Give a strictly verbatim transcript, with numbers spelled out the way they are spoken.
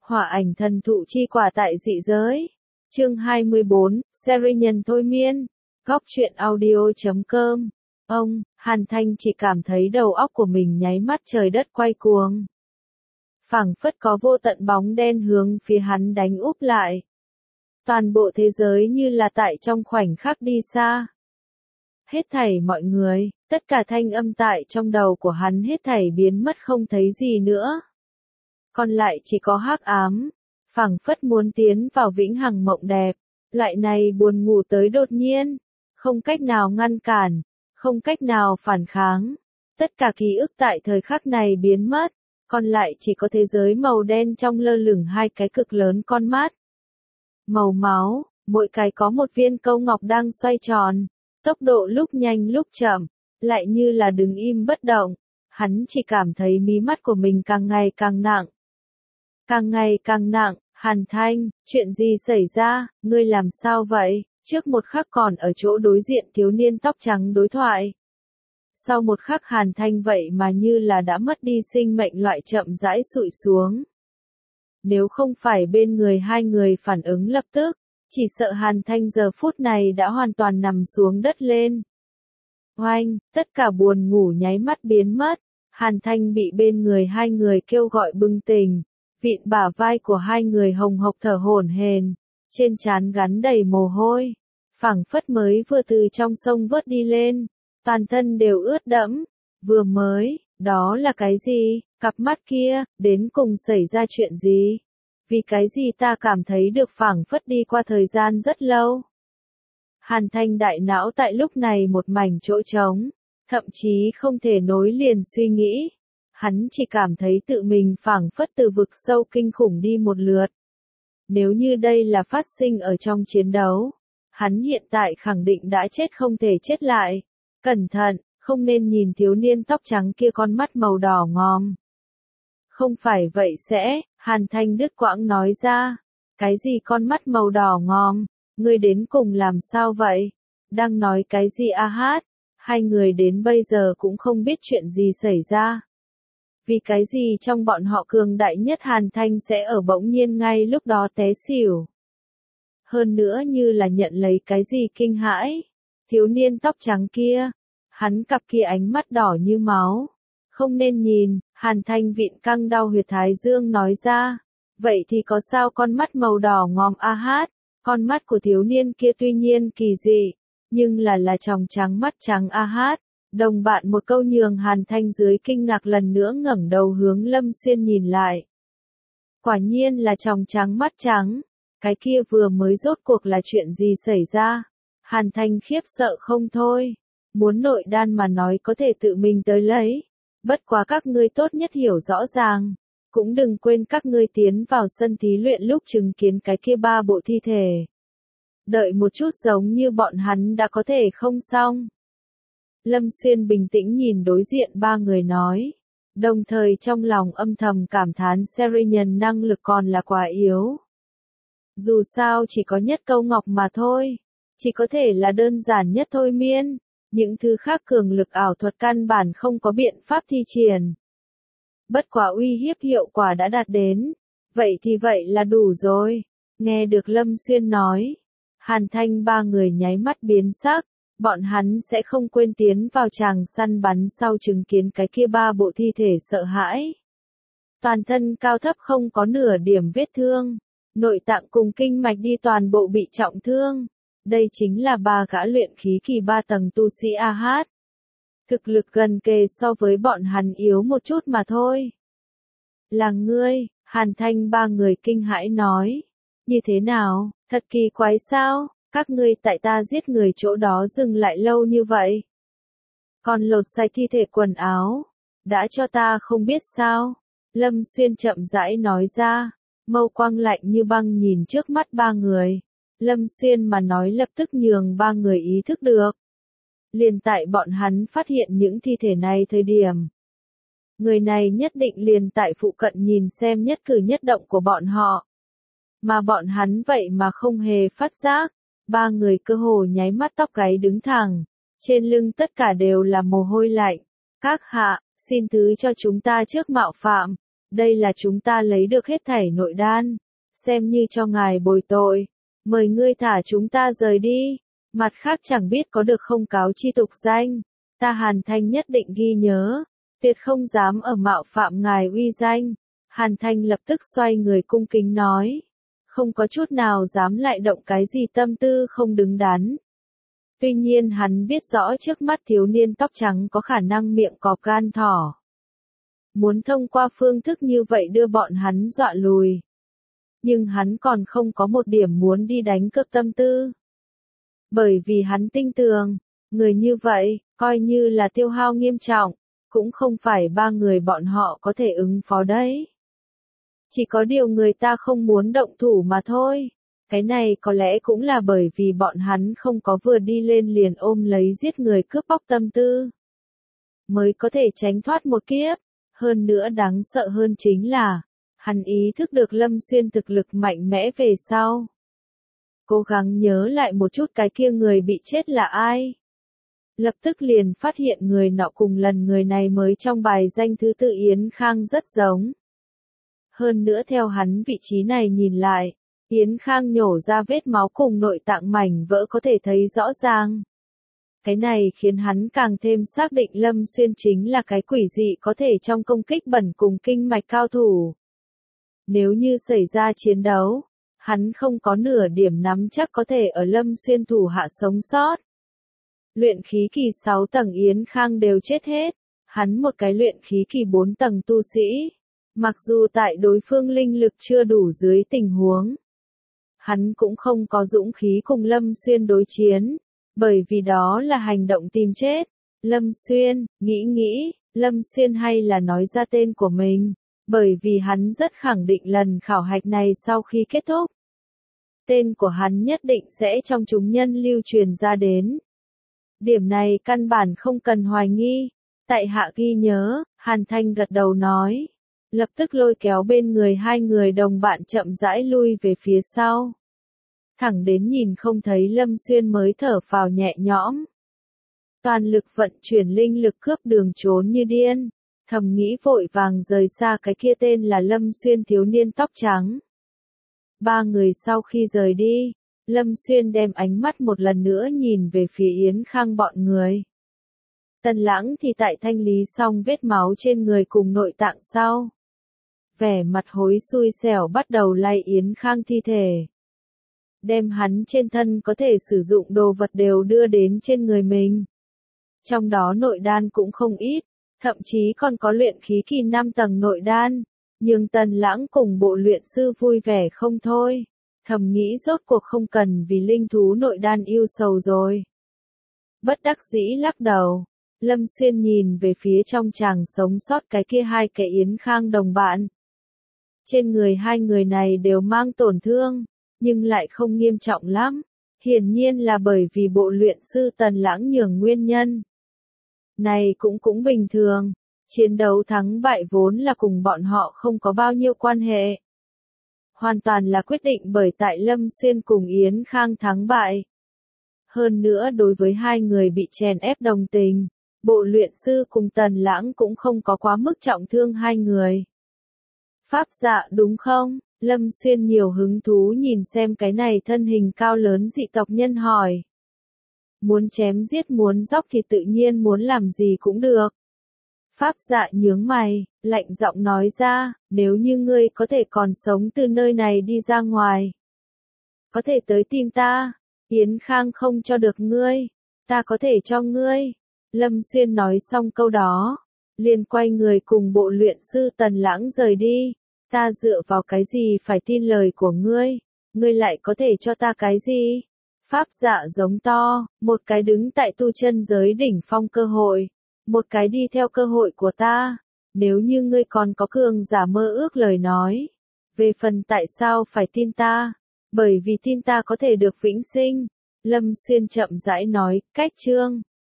Hỏa ảnh thần thụ chi quả tại dị giới. Chương hai mươi bốn, series nhân thôi miên. Góc truyện audio chấm com. Ông, Hàn Thanh chỉ cảm thấy đầu óc của mình nháy mắt trời đất quay cuồng. Phảng phất có vô tận bóng đen hướng phía hắn đánh úp lại. Toàn bộ thế giới như là tại trong khoảnh khắc đi xa. Hết thảy mọi người, tất cả thanh âm tại trong đầu của hắn hết thảy biến mất không thấy gì nữa. Còn lại chỉ có hắc ám, phảng phất muốn tiến vào vĩnh hằng mộng đẹp. Loại này buồn ngủ tới đột nhiên, không cách nào ngăn cản, không cách nào phản kháng. Tất cả ký ức tại thời khắc này biến mất, còn lại chỉ có thế giới màu đen trong lơ lửng hai cái cực lớn con mắt. Màu máu, mỗi cái có một viên câu ngọc đang xoay tròn, tốc độ lúc nhanh lúc chậm, lại như là đứng im bất động. Hắn chỉ cảm thấy mí mắt của mình càng ngày càng nặng. Càng ngày càng nặng, Hàn Thanh, chuyện gì xảy ra, ngươi làm sao vậy? Trước một khắc còn ở chỗ đối diện thiếu niên tóc trắng đối thoại. Sau một khắc Hàn Thanh vậy mà như là đã mất đi sinh mệnh loại chậm rãi sụi xuống. Nếu không phải bên người hai người phản ứng lập tức, chỉ sợ Hàn Thanh giờ phút này đã hoàn toàn nằm xuống đất lên. Oanh, tất cả buồn ngủ nháy mắt biến mất, Hàn Thanh bị bên người hai người kêu gọi bừng tỉnh, vịn bả vai của hai người hồng hộc thở hổn hển, trên trán gắn đầy mồ hôi, phảng phất mới vừa từ trong sông vớt đi lên, toàn thân đều ướt đẫm, vừa mới, đó là cái gì, cặp mắt kia, đến cùng xảy ra chuyện gì? Vì cái gì ta cảm thấy được phảng phất đi qua thời gian rất lâu? Hàn Thanh đại não tại lúc này một mảnh chỗ trống, thậm chí không thể nối liền suy nghĩ. Hắn chỉ cảm thấy tự mình phảng phất từ vực sâu kinh khủng đi một lượt. Nếu như đây là phát sinh ở trong chiến đấu, hắn hiện tại khẳng định đã chết không thể chết lại. Cẩn thận, không nên nhìn thiếu niên tóc trắng kia con mắt màu đỏ ngòm. Không phải vậy sẽ, Hàn Thanh đứt quãng nói ra. Cái gì con mắt màu đỏ ngòm, ngươi đến cùng làm sao vậy? Đang nói cái gì a hát? Hai người đến bây giờ cũng không biết chuyện gì xảy ra. Vì cái gì trong bọn họ cường đại nhất Hàn Thanh sẽ ở bỗng nhiên ngay lúc đó té xỉu. Hơn nữa như là nhận lấy cái gì kinh hãi. Thiếu niên tóc trắng kia, hắn cặp kia ánh mắt đỏ như máu. Không nên nhìn, Hàn Thanh vịn căng đau huyệt thái dương nói ra. Vậy thì có sao con mắt màu đỏ ngòm a hát, con mắt của thiếu niên kia tuy nhiên kỳ dị, nhưng là là tròng trắng mắt trắng a hát. Đồng bạn một câu nhường Hàn Thanh dưới kinh ngạc lần nữa ngẩng đầu hướng Lâm Xuyên nhìn lại. Quả nhiên là tròng trắng mắt trắng, cái kia vừa mới rốt cuộc là chuyện gì xảy ra? Hàn Thanh khiếp sợ không thôi, muốn nội đan mà nói có thể tự mình tới lấy, bất quá các ngươi tốt nhất hiểu rõ ràng, cũng đừng quên các ngươi tiến vào sân thí luyện lúc chứng kiến cái kia ba bộ thi thể. Đợi một chút giống như bọn hắn đã có thể không xong. Lâm Xuyên bình tĩnh nhìn đối diện ba người nói, đồng thời trong lòng âm thầm cảm thán series nhân năng lực còn là quá yếu. Dù sao chỉ có nhất câu ngọc mà thôi, chỉ có thể là đơn giản nhất thôi miên, những thứ khác cường lực ảo thuật căn bản không có biện pháp thi triển. Bất quả uy hiếp hiệu quả đã đạt đến, vậy thì vậy là đủ rồi. Nghe được Lâm Xuyên nói, Hàn Thanh ba người nháy mắt biến sắc. Bọn hắn sẽ không quên tiến vào tràng săn bắn sau chứng kiến cái kia ba bộ thi thể sợ hãi. Toàn thân cao thấp không có nửa điểm vết thương, nội tạng cùng kinh mạch đi toàn bộ bị trọng thương. Đây chính là ba gã luyện khí kỳ ba tầng tu sĩ a hát. Thực lực gần kề so với bọn hắn yếu một chút mà thôi. Là ngươi, Hàn Thanh ba người kinh hãi nói. Như thế nào, thật kỳ quái sao? Các ngươi tại ta giết người chỗ đó dừng lại lâu như vậy. Còn lột sạch thi thể quần áo, đã cho ta không biết sao. Lâm Xuyên chậm rãi nói ra, mâu quang lạnh như băng nhìn trước mắt ba người. Lâm Xuyên mà nói lập tức nhường ba người ý thức được. Liền tại bọn hắn phát hiện những thi thể này thời điểm. Người này nhất định liền tại phụ cận nhìn xem nhất cử nhất động của bọn họ. Mà bọn hắn vậy mà không hề phát giác. Ba người cơ hồ nháy mắt tóc gáy đứng thẳng, trên lưng tất cả đều là mồ hôi lạnh. Các hạ, xin thứ cho chúng ta trước mạo phạm, đây là chúng ta lấy được hết thảy nội đan, xem như cho ngài bồi tội, mời ngươi thả chúng ta rời đi, mặt khác chẳng biết có được không cáo chi tục danh, ta Hàn Thanh nhất định ghi nhớ, tuyệt không dám ở mạo phạm ngài uy danh. Hàn Thanh lập tức xoay người cung kính nói, không có chút nào dám lại động cái gì tâm tư không đứng đắn. Tuy nhiên hắn biết rõ trước mắt thiếu niên tóc trắng có khả năng miệng cọp gan thỏ. Muốn thông qua phương thức như vậy đưa bọn hắn dọa lùi. Nhưng hắn còn không có một điểm muốn đi đánh cược tâm tư. Bởi vì hắn tin tưởng, người như vậy, coi như là tiêu hao nghiêm trọng, cũng không phải ba người bọn họ có thể ứng phó đấy. Chỉ có điều người ta không muốn động thủ mà thôi. Cái này có lẽ cũng là bởi vì bọn hắn không có vừa đi lên liền ôm lấy giết người cướp bóc tâm tư. Mới có thể tránh thoát một kiếp. Hơn nữa đáng sợ hơn chính là, hắn ý thức được Lâm Xuyên thực lực mạnh mẽ về sau. Cố gắng nhớ lại một chút cái kia người bị chết là ai. Lập tức liền phát hiện người nọ cùng lần người này mới trong bài danh thứ tự Yến Khang rất giống. Hơn nữa theo hắn vị trí này nhìn lại, Yến Khang nhổ ra vết máu cùng nội tạng mảnh vỡ có thể thấy rõ ràng. Cái này khiến hắn càng thêm xác định Lâm Xuyên chính là cái quỷ dị có thể trong công kích bẩn cùng kinh mạch cao thủ. Nếu như xảy ra chiến đấu, hắn không có nửa điểm nắm chắc có thể ở Lâm Xuyên thủ hạ sống sót. Luyện khí kỳ sáu tầng Yến Khang đều chết hết, hắn một cái luyện khí kỳ bốn tầng tu sĩ. Mặc dù tại đối phương linh lực chưa đủ dưới tình huống, hắn cũng không có dũng khí cùng Lâm Xuyên đối chiến, bởi vì đó là hành động tìm chết. Lâm Xuyên, nghĩ nghĩ, Lâm Xuyên hay là nói ra tên của mình, bởi vì hắn rất khẳng định lần khảo hạch này sau khi kết thúc, tên của hắn nhất định sẽ trong chúng nhân lưu truyền ra đến. Điểm này căn bản không cần hoài nghi, tại hạ ghi nhớ, Hàn Thanh gật đầu nói. Lập tức lôi kéo bên người hai người đồng bạn chậm rãi lui về phía sau. Thẳng đến nhìn không thấy Lâm Xuyên mới thở phào nhẹ nhõm. Toàn lực vận chuyển linh lực cướp đường trốn như điên, thầm nghĩ vội vàng rời xa cái kia tên là Lâm Xuyên thiếu niên tóc trắng. Ba người sau khi rời đi, Lâm Xuyên đem ánh mắt một lần nữa nhìn về phía Yến Khang bọn người. Tần Lãng thì tại thanh lý xong vết máu trên người cùng nội tạng sau. Vẻ mặt hối xui xẻo bắt đầu lay Yến Khang thi thể. Đem hắn trên thân có thể sử dụng đồ vật đều đưa đến trên người mình. Trong đó nội đan cũng không ít, thậm chí còn có luyện khí kỳ năm tầng nội đan. Nhưng Tần Lãng cùng bộ luyện sư vui vẻ không thôi. Thầm nghĩ rốt cuộc không cần vì linh thú nội đan yêu sầu rồi. Bất đắc dĩ lắc đầu. Lâm Xuyên nhìn về phía trong chàng sống sót cái kia hai cái Yến Khang đồng bạn. Trên người hai người này đều mang tổn thương, nhưng lại không nghiêm trọng lắm. Hiển nhiên là bởi vì bộ luyện sư Tần Lãng nhường nguyên nhân. Này cũng cũng bình thường, chiến đấu thắng bại vốn là cùng bọn họ không có bao nhiêu quan hệ. Hoàn toàn là quyết định bởi tại Lâm Xuyên cùng Yến Khang thắng bại. Hơn nữa đối với hai người bị chèn ép đồng tình, bộ luyện sư cùng Tần Lãng cũng không có quá mức trọng thương hai người. Pháp dạ đúng không? Lâm Xuyên nhiều hứng thú nhìn xem cái này thân hình cao lớn dị tộc nhân hỏi. Muốn chém giết muốn dóc thì tự nhiên muốn làm gì cũng được. Pháp dạ nhướng mày, lạnh giọng nói ra, nếu như ngươi có thể còn sống từ nơi này đi ra ngoài. Có thể tới tìm ta, Yến Khang không cho được ngươi, ta có thể cho ngươi. Lâm Xuyên nói xong câu đó, liền quay người cùng bộ luyện sư Tần Lãng rời đi. Ta dựa vào cái gì phải tin lời của ngươi, ngươi lại có thể cho ta cái gì? Pháp dạ giống to, một cái đứng tại tu chân giới đỉnh phong cơ hội, một cái đi theo cơ hội của ta. Nếu như ngươi còn có cường giả mơ ước lời nói, về phần tại sao phải tin ta? Bởi vì tin ta có thể được vĩnh sinh. Lâm Xuyên chậm rãi nói, cách chương.